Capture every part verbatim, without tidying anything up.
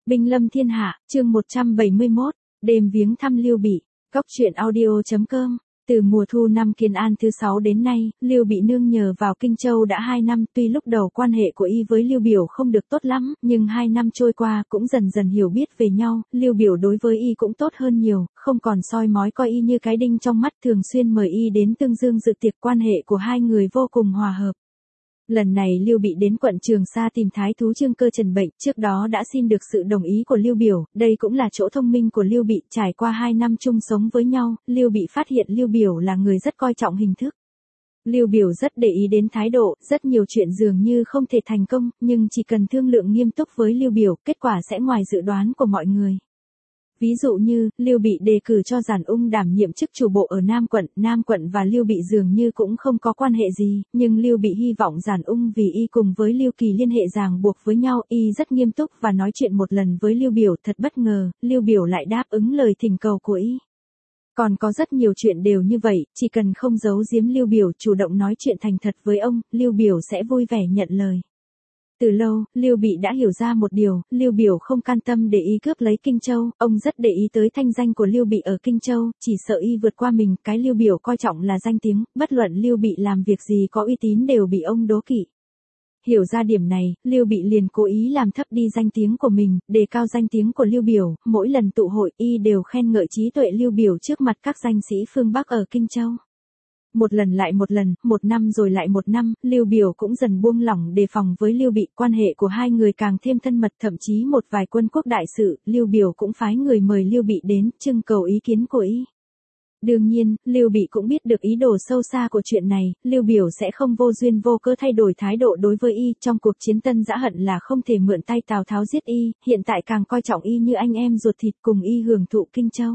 Binh lâm thiên hạ, chương một trăm bảy mươi mốt, đêm viếng thăm Lưu Bị, Cóc truyện audio chấm com. Từ mùa thu năm Kiến An thứ sáu đến nay, Lưu Bị nương nhờ vào Kinh Châu đã hai năm, tuy lúc đầu quan hệ của y với Lưu Biểu không được tốt lắm, nhưng hai năm trôi qua cũng dần dần hiểu biết về nhau, Lưu Biểu đối với y cũng tốt hơn nhiều, không còn soi mói coi y như cái đinh trong mắt, thường xuyên mời y đến Tương Dương dự tiệc, quan hệ của hai người vô cùng hòa hợp. Lần này Lưu Bị đến quận Trường Sa tìm thái thú Trương Cơ trần bệnh, trước đó đã xin được sự đồng ý của Lưu Biểu, đây cũng là chỗ thông minh của Lưu Bị, trải qua hai năm chung sống với nhau, Lưu Bị phát hiện Lưu Biểu là người rất coi trọng hình thức. Lưu Biểu rất để ý đến thái độ, rất nhiều chuyện dường như không thể thành công, nhưng chỉ cần thương lượng nghiêm túc với Lưu Biểu, kết quả sẽ ngoài dự đoán của mọi người. Ví dụ như, Lưu Bị đề cử cho Giản Ung đảm nhiệm chức chủ bộ ở Nam quận, Nam quận và Lưu Bị dường như cũng không có quan hệ gì, nhưng Lưu Bị hy vọng Giản Ung vì y cùng với Lưu Kỳ liên hệ ràng buộc với nhau, y rất nghiêm túc và nói chuyện một lần với Lưu Biểu, thật bất ngờ, Lưu Biểu lại đáp ứng lời thỉnh cầu của y. Còn có rất nhiều chuyện đều như vậy, chỉ cần không giấu giếm Lưu Biểu, chủ động nói chuyện thành thật với ông, Lưu Biểu sẽ vui vẻ nhận lời. Từ lâu, Lưu Bị đã hiểu ra một điều, Lưu Biểu không can tâm để y cướp lấy Kinh Châu, ông rất để ý tới thanh danh của Lưu Bị ở Kinh Châu, chỉ sợ y vượt qua mình, cái Lưu Biểu coi trọng là danh tiếng, bất luận Lưu Bị làm việc gì có uy tín đều bị ông đố kỵ. Hiểu ra điểm này, Lưu Bị liền cố ý làm thấp đi danh tiếng của mình, đề cao danh tiếng của Lưu Biểu, mỗi lần tụ hội y đều khen ngợi trí tuệ Lưu Biểu trước mặt các danh sĩ phương Bắc ở Kinh Châu. Một lần lại một lần, một năm rồi lại một năm, Lưu Biểu cũng dần buông lỏng đề phòng với Lưu Bị, quan hệ của hai người càng thêm thân mật, thậm chí một vài quân quốc đại sự, Lưu Biểu cũng phái người mời Lưu Bị đến, trưng cầu ý kiến của y. Đương nhiên, Lưu Bị cũng biết được ý đồ sâu xa của chuyện này, Lưu Biểu sẽ không vô duyên vô cớ thay đổi thái độ đối với y, trong cuộc chiến Tân Dã hận là không thể mượn tay Tào Tháo giết y, hiện tại càng coi trọng y như anh em ruột thịt, cùng y hưởng thụ Kinh Châu.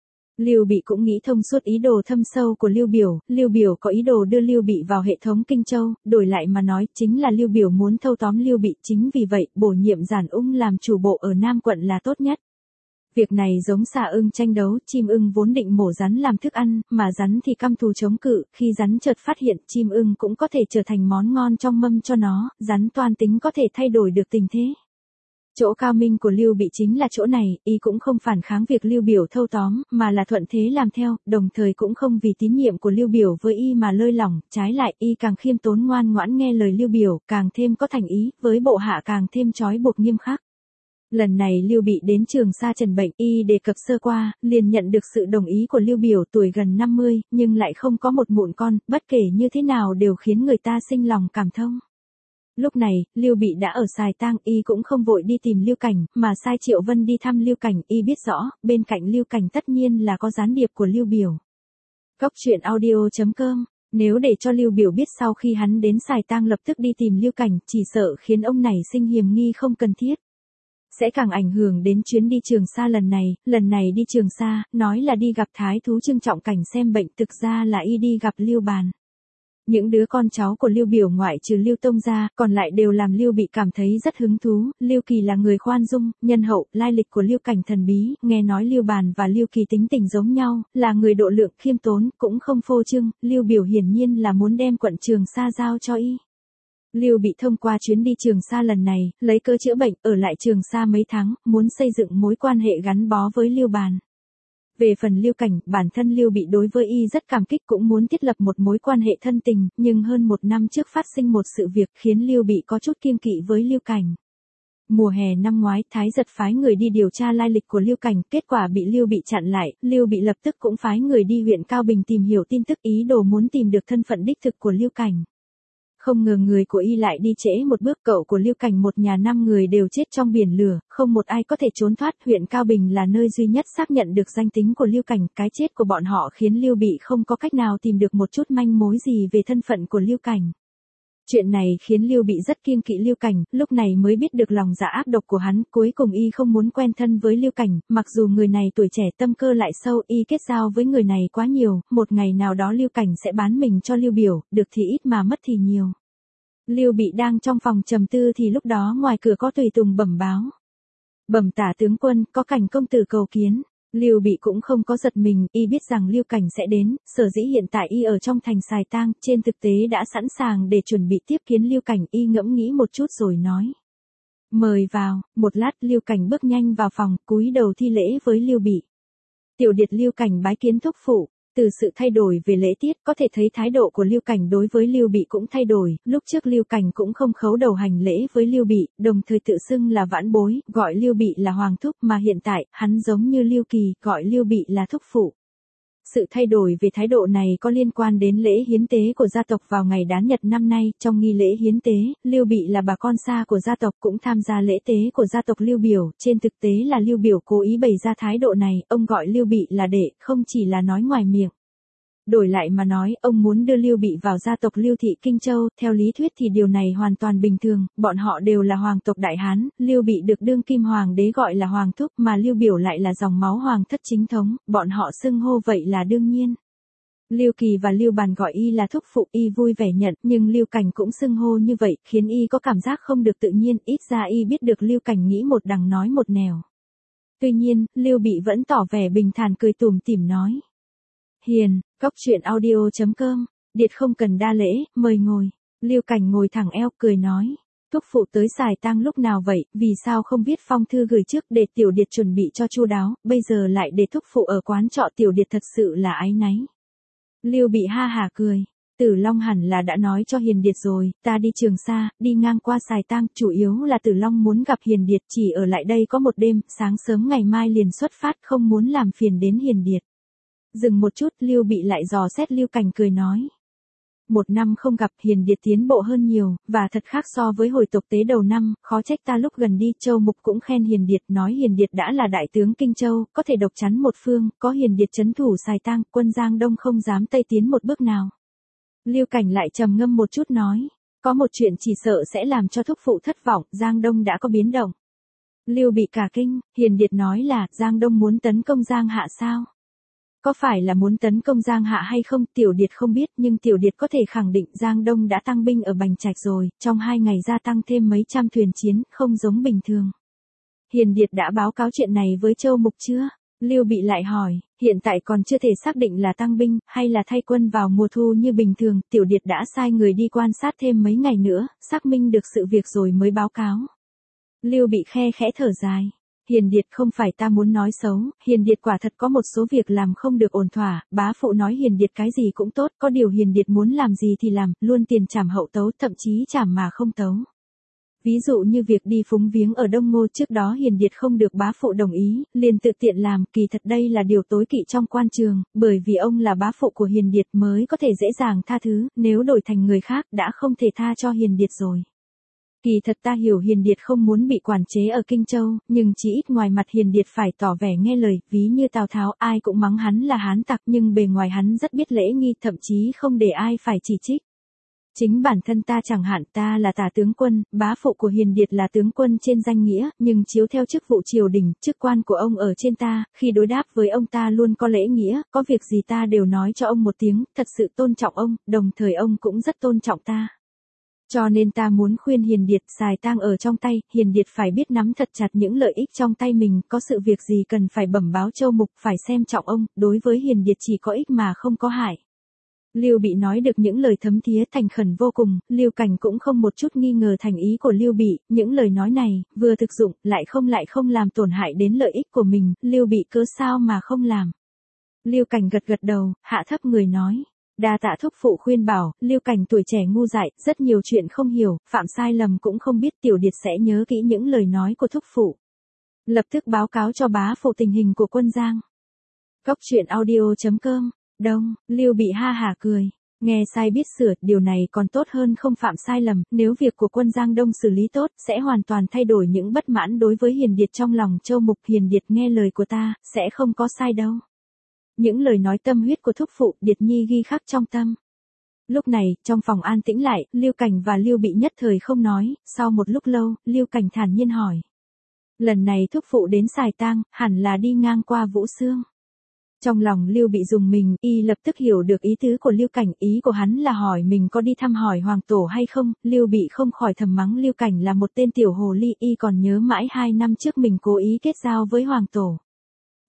Lưu Bị cũng nghĩ thông suốt ý đồ thâm sâu của Lưu Biểu, Lưu Biểu có ý đồ đưa Lưu Bị vào hệ thống Kinh Châu, đổi lại mà nói, chính là Lưu Biểu muốn thâu tóm Lưu Bị, chính vì vậy, bổ nhiệm Giản Ung làm chủ bộ ở Nam quận là tốt nhất. Việc này giống xà ưng tranh đấu, chim ưng vốn định mổ rắn làm thức ăn, mà rắn thì căm thù chống cự, khi rắn chợt phát hiện, chim ưng cũng có thể trở thành món ngon trong mâm cho nó, rắn toan tính có thể thay đổi được tình thế. Chỗ cao minh của Lưu Bị chính là chỗ này, y cũng không phản kháng việc Lưu Biểu thâu tóm, mà là thuận thế làm theo, đồng thời cũng không vì tín nhiệm của Lưu Biểu với y mà lơi lỏng, trái lại y càng khiêm tốn ngoan ngoãn nghe lời Lưu Biểu, càng thêm có thành ý, với bộ hạ càng thêm trói buộc nghiêm khắc. Lần này Lưu Bị đến Trường Sa trần bệnh, y đề cập sơ qua, liền nhận được sự đồng ý của Lưu Biểu, tuổi gần năm mươi, nhưng lại không có một mụn con, bất kể như thế nào đều khiến người ta sinh lòng cảm thông. Lúc này, Lưu Bị đã ở Sài Tang, y cũng không vội đi tìm Lưu Cảnh, mà sai Triệu Vân đi thăm Lưu Cảnh, y biết rõ, bên cạnh Lưu Cảnh tất nhiên là có gián điệp của Lưu Biểu. Cóc truyện audio chấm com. Nếu để cho Lưu Biểu biết sau khi hắn đến Sài Tang lập tức đi tìm Lưu Cảnh, chỉ sợ khiến ông này sinh hiềm nghi không cần thiết. Sẽ càng ảnh hưởng đến chuyến đi Trường Sa lần này, lần này đi Trường Sa, nói là đi gặp thái thú Trương Trọng Cảnh xem bệnh, thực ra là y đi gặp Lưu Bàn. Những đứa con cháu của Lưu Biểu ngoại trừ Lưu Tông ra, còn lại đều làm Lưu Bị cảm thấy rất hứng thú, Lưu Kỳ là người khoan dung, nhân hậu, lai lịch của Lưu Cảnh thần bí, nghe nói Lưu Bàn và Lưu Kỳ tính tình giống nhau, là người độ lượng, khiêm tốn, cũng không phô trương, Lưu Biểu hiển nhiên là muốn đem quận Trường Sa giao cho y. Lưu Bị thông qua chuyến đi Trường Sa lần này, lấy cớ chữa bệnh, ở lại Trường Sa mấy tháng, muốn xây dựng mối quan hệ gắn bó với Lưu Bàn. Về phần Lưu Cảnh, bản thân Lưu Bị đối với y rất cảm kích, cũng muốn thiết lập một mối quan hệ thân tình, nhưng hơn một năm trước phát sinh một sự việc khiến Lưu Bị có chút kiêng kỵ với Lưu Cảnh. Mùa hè năm ngoái, Thái Giật phái người đi điều tra lai lịch của Lưu Cảnh, kết quả bị Lưu Bị chặn lại, Lưu Bị lập tức cũng phái người đi huyện Cao Bình tìm hiểu tin tức, ý đồ muốn tìm được thân phận đích thực của Lưu Cảnh. Không ngờ người của y lại đi trễ một bước, cậu của Lưu Cảnh một nhà năm người đều chết trong biển lửa, không một ai có thể trốn thoát, huyện Cao Bình là nơi duy nhất xác nhận được danh tính của Lưu Cảnh, cái chết của bọn họ khiến Lưu Bị không có cách nào tìm được một chút manh mối gì về thân phận của Lưu Cảnh. Chuyện này khiến Lưu Bị rất kiêng kỵ Lưu Cảnh, lúc này mới biết được lòng dạ ác độc của hắn, cuối cùng y không muốn quen thân với Lưu Cảnh, mặc dù người này tuổi trẻ tâm cơ lại sâu, y kết giao với người này quá nhiều, một ngày nào đó Lưu Cảnh sẽ bán mình cho Lưu Biểu, được thì ít mà mất thì nhiều. Lưu Bị đang trong phòng trầm tư thì lúc đó ngoài cửa có tùy tùng bẩm báo. Bẩm tả tướng quân, có Cảnh công tử cầu kiến. Lưu Bị cũng không có giật mình, y biết rằng Lưu Cảnh sẽ đến, sở dĩ hiện tại y ở trong thành Sài Tang, trên thực tế đã sẵn sàng để chuẩn bị tiếp kiến Lưu Cảnh, y ngẫm nghĩ một chút rồi nói. Mời vào. Một lát Lưu Cảnh bước nhanh vào phòng, cúi đầu thi lễ với Lưu Bị. Tiểu điệt Lưu Cảnh bái kiến thúc phụ. Từ sự thay đổi về lễ tiết có thể thấy thái độ của Lưu Cảnh đối với Lưu Bị cũng thay đổi, lúc trước Lưu Cảnh cũng không khấu đầu hành lễ với Lưu Bị, đồng thời tự xưng là vãn bối, gọi Lưu Bị là hoàng thúc, mà hiện tại, hắn giống như Lưu Kỳ, gọi Lưu Bị là thúc phụ. Sự thay đổi về thái độ này có liên quan đến lễ hiến tế của gia tộc vào ngày đán nhật năm nay, trong nghi lễ hiến tế, Lưu Bị là bà con xa của gia tộc cũng tham gia lễ tế của gia tộc Lưu Biểu, trên thực tế là Lưu Biểu cố ý bày ra thái độ này, ông gọi Lưu Bị là đệ, không chỉ là nói ngoài miệng. Đổi lại mà nói, ông muốn đưa Lưu Bị vào gia tộc Lưu thị Kinh Châu, theo lý thuyết thì điều này hoàn toàn bình thường, bọn họ đều là hoàng tộc Đại Hán, Lưu Bị được đương kim hoàng đế gọi là hoàng thúc mà Lưu Biểu lại là dòng máu hoàng thất chính thống, bọn họ xưng hô vậy là đương nhiên. Lưu Kỳ và Lưu Bàn gọi y là thúc phụ, y vui vẻ nhận, nhưng Lưu Cảnh cũng xưng hô như vậy, khiến y có cảm giác không được tự nhiên, ít ra y biết được Lưu Cảnh nghĩ một đằng nói một nẻo. Tuy nhiên, Lưu Bị vẫn tỏ vẻ bình thản cười tủm tỉm nói. Hiền, góc truyện audio chấm com, Điệt không cần đa lễ, mời ngồi. Lưu Cảnh ngồi thẳng eo cười nói. Thúc phụ tới xài tang lúc nào vậy, vì sao không viết phong thư gửi trước để tiểu điệt chuẩn bị cho chu đáo, bây giờ lại để thúc phụ ở quán trọ tiểu điệt thật sự là áy náy. Lưu Bị ha hả cười. Tử Long hẳn là đã nói cho Hiền Điệt rồi, ta đi Trường Sa, đi ngang qua xài tang, chủ yếu là Tử Long muốn gặp Hiền Điệt, chỉ ở lại đây có một đêm, sáng sớm ngày mai liền xuất phát, không muốn làm phiền đến Hiền Điệt. Dừng một chút, Lưu Bị lại dò xét Lưu Cảnh cười nói. Một năm không gặp, Hiền Điệt tiến bộ hơn nhiều, và thật khác so với hồi tục tế đầu năm, khó trách ta lúc gần đi, Châu Mục cũng khen Hiền Điệt, nói Hiền Điệt đã là đại tướng Kinh Châu, có thể độc chắn một phương, có Hiền Điệt trấn thủ xài tang, quân Giang Đông không dám tây tiến một bước nào. Lưu Cảnh lại trầm ngâm một chút nói, có một chuyện chỉ sợ sẽ làm cho thúc phụ thất vọng, Giang Đông đã có biến động. Lưu Bị cả kinh, Hiền Điệt nói là, Giang Đông muốn tấn công Giang Hạ sao? Có phải là muốn tấn công Giang Hạ hay không, Tiểu Điệt không biết, nhưng Tiểu Điệt có thể khẳng định Giang Đông đã tăng binh ở Bành Trạch rồi, trong hai ngày gia tăng thêm mấy trăm thuyền chiến, không giống bình thường. Hiền Điệt đã báo cáo chuyện này với Châu Mục chưa? Lưu Bị lại hỏi, hiện tại còn chưa thể xác định là tăng binh, hay là thay quân vào mùa thu như bình thường, Tiểu Điệt đã sai người đi quan sát thêm mấy ngày nữa, xác minh được sự việc rồi mới báo cáo. Lưu Bị khe khẽ thở dài. Hiền Điệt không phải ta muốn nói xấu, Hiền Điệt quả thật có một số việc làm không được ổn thỏa, bá phụ nói Hiền Điệt cái gì cũng tốt, có điều Hiền Điệt muốn làm gì thì làm, luôn tiền trảm hậu tấu, thậm chí trảm mà không tấu. Ví dụ như việc đi phúng viếng ở Đông Ngô trước đó Hiền Điệt không được bá phụ đồng ý, liền tự tiện làm, kỳ thật đây là điều tối kỵ trong quan trường, bởi vì ông là bá phụ của Hiền Điệt mới có thể dễ dàng tha thứ, nếu đổi thành người khác đã không thể tha cho Hiền Điệt rồi. Kỳ thật ta hiểu Hiền Điệt không muốn bị quản chế ở Kinh Châu, nhưng chỉ ít ngoài mặt Hiền Điệt phải tỏ vẻ nghe lời, ví như Tào Tháo ai cũng mắng hắn là hán tặc nhưng bề ngoài hắn rất biết lễ nghi, thậm chí không để ai phải chỉ trích. Chính bản thân ta chẳng hạn, ta là tả tướng quân, bá phụ của Hiền Điệt là tướng quân trên danh nghĩa, nhưng chiếu theo chức vụ triều đình, chức quan của ông ở trên ta, khi đối đáp với ông ta luôn có lễ nghĩa, có việc gì ta đều nói cho ông một tiếng, thật sự tôn trọng ông, đồng thời ông cũng rất tôn trọng ta. Cho nên ta muốn khuyên Hiền Điệt xài tang ở trong tay, Hiền Điệt phải biết nắm thật chặt những lợi ích trong tay mình, có sự việc gì cần phải bẩm báo Châu Mục, phải xem trọng ông, đối với Hiền Điệt chỉ có ích mà không có hại. Lưu Bị nói được những lời thấm thía thành khẩn vô cùng, Lưu Cảnh cũng không một chút nghi ngờ thành ý của Lưu Bị, những lời nói này, vừa thực dụng, lại không lại không làm tổn hại đến lợi ích của mình, Lưu Bị cớ sao mà không làm. Lưu Cảnh gật gật đầu, hạ thấp người nói. Đa tạ thúc phụ khuyên bảo, Lưu Cảnh tuổi trẻ ngu dại, rất nhiều chuyện không hiểu, phạm sai lầm cũng không biết, Tiểu Điệt sẽ nhớ kỹ những lời nói của thúc phụ. Lập tức báo cáo cho bá phụ tình hình của quân Giang. Góc truyện audio chấm com, Đông, Lưu Bị ha hả cười. Nghe sai biết sửa, điều này còn tốt hơn không phạm sai lầm, nếu việc của quân Giang Đông xử lý tốt, sẽ hoàn toàn thay đổi những bất mãn đối với Hiền Điệt trong lòng Châu Mục. Hiền Điệt nghe lời của ta, sẽ không có sai đâu. Những lời nói tâm huyết của thúc phụ, Điệt Nhi ghi khắc trong tâm. Lúc này, trong phòng an tĩnh lại, Lưu Cảnh và Lưu Bị nhất thời không nói, sau một lúc lâu, Lưu Cảnh thản nhiên hỏi. Lần này thúc phụ đến xài tang, hẳn là đi ngang qua Vũ Xương. Trong lòng Lưu Bị dùng mình, y lập tức hiểu được ý tứ của Lưu Cảnh, ý của hắn là hỏi mình có đi thăm hỏi hoàng tổ hay không, Lưu Bị không khỏi thầm mắng Lưu Cảnh là một tên tiểu hồ ly, y còn nhớ mãi hai năm trước mình cố ý kết giao với hoàng tổ.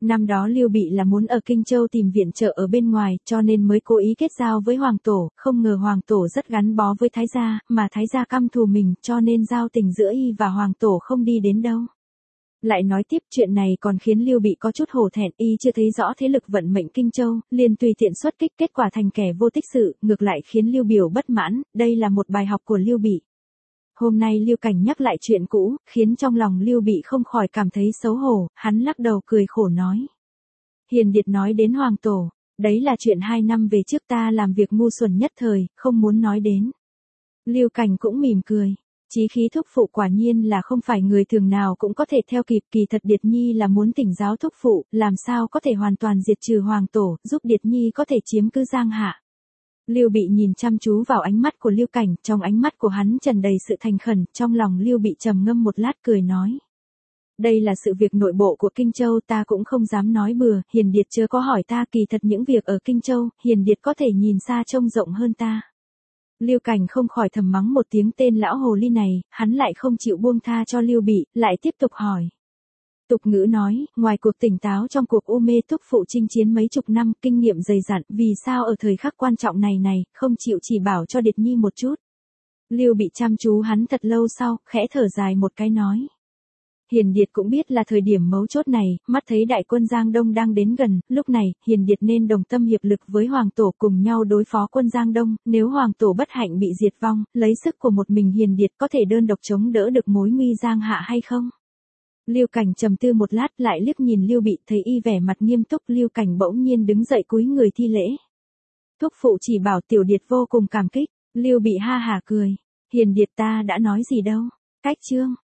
Năm đó Lưu Bị là muốn ở Kinh Châu tìm viện trợ ở bên ngoài, cho nên mới cố ý kết giao với Hoàng Tổ, không ngờ Hoàng Tổ rất gắn bó với Thái gia, mà Thái gia căm thù mình, cho nên giao tình giữa y và Hoàng Tổ không đi đến đâu. Lại nói tiếp, chuyện này còn khiến Lưu Bị có chút hổ thẹn, y chưa thấy rõ thế lực vận mệnh Kinh Châu, liền tùy tiện xuất kích, kết quả thành kẻ vô tích sự, ngược lại khiến Lưu Biểu bất mãn, đây là một bài học của Lưu Bị. Hôm nay Lưu Cảnh nhắc lại chuyện cũ, khiến trong lòng Lưu Bị không khỏi cảm thấy xấu hổ, hắn lắc đầu cười khổ nói. Hiền Điệt nói đến Hoàng Tổ, đấy là chuyện hai năm về trước ta làm việc ngu xuẩn nhất thời, không muốn nói đến. Lưu Cảnh cũng mỉm cười. Chí khí thúc phụ quả nhiên là không phải người thường nào cũng có thể theo kịp, kỳ thật Điệt Nhi là muốn tỉnh giáo thúc phụ, làm sao có thể hoàn toàn diệt trừ Hoàng Tổ, giúp Điệt Nhi có thể chiếm cứ Giang Hạ. Lưu Bị nhìn chăm chú vào ánh mắt của Lưu Cảnh, trong ánh mắt của hắn tràn đầy sự thành khẩn, trong lòng Lưu Bị trầm ngâm một lát cười nói. Đây là sự việc nội bộ của Kinh Châu, ta cũng không dám nói bừa, Hiền Điệt chớ có hỏi ta, kỳ thật những việc ở Kinh Châu, Hiền Điệt có thể nhìn xa trông rộng hơn ta. Lưu Cảnh không khỏi thầm mắng một tiếng tên lão hồ ly này, hắn lại không chịu buông tha cho Lưu Bị, lại tiếp tục hỏi. Tục ngữ nói, ngoài cuộc tỉnh táo trong cuộc u mê thúc phụ chinh chiến mấy chục năm, kinh nghiệm dày dặn, vì sao ở thời khắc quan trọng này này, không chịu chỉ bảo cho Điệt Nhi một chút. Lưu Bị chăm chú hắn thật lâu sau, khẽ thở dài một cái nói. Hiền Điệt cũng biết là thời điểm mấu chốt này, mắt thấy đại quân Giang Đông đang đến gần, lúc này, Hiền Điệt nên đồng tâm hiệp lực với Hoàng Tổ cùng nhau đối phó quân Giang Đông, nếu Hoàng Tổ bất hạnh bị diệt vong, lấy sức của một mình Hiền Điệt có thể đơn độc chống đỡ được mối nguy Giang Hạ hay không? Lưu Cảnh trầm tư một lát lại liếc nhìn Lưu Bị, thấy y vẻ mặt nghiêm túc, Lưu Cảnh bỗng nhiên đứng dậy cúi người thi lễ. Thúc phụ chỉ bảo Tiểu Điệt vô cùng cảm kích, Lưu Bị ha hả cười. Hiền Điệt ta đã nói gì đâu, cách chương.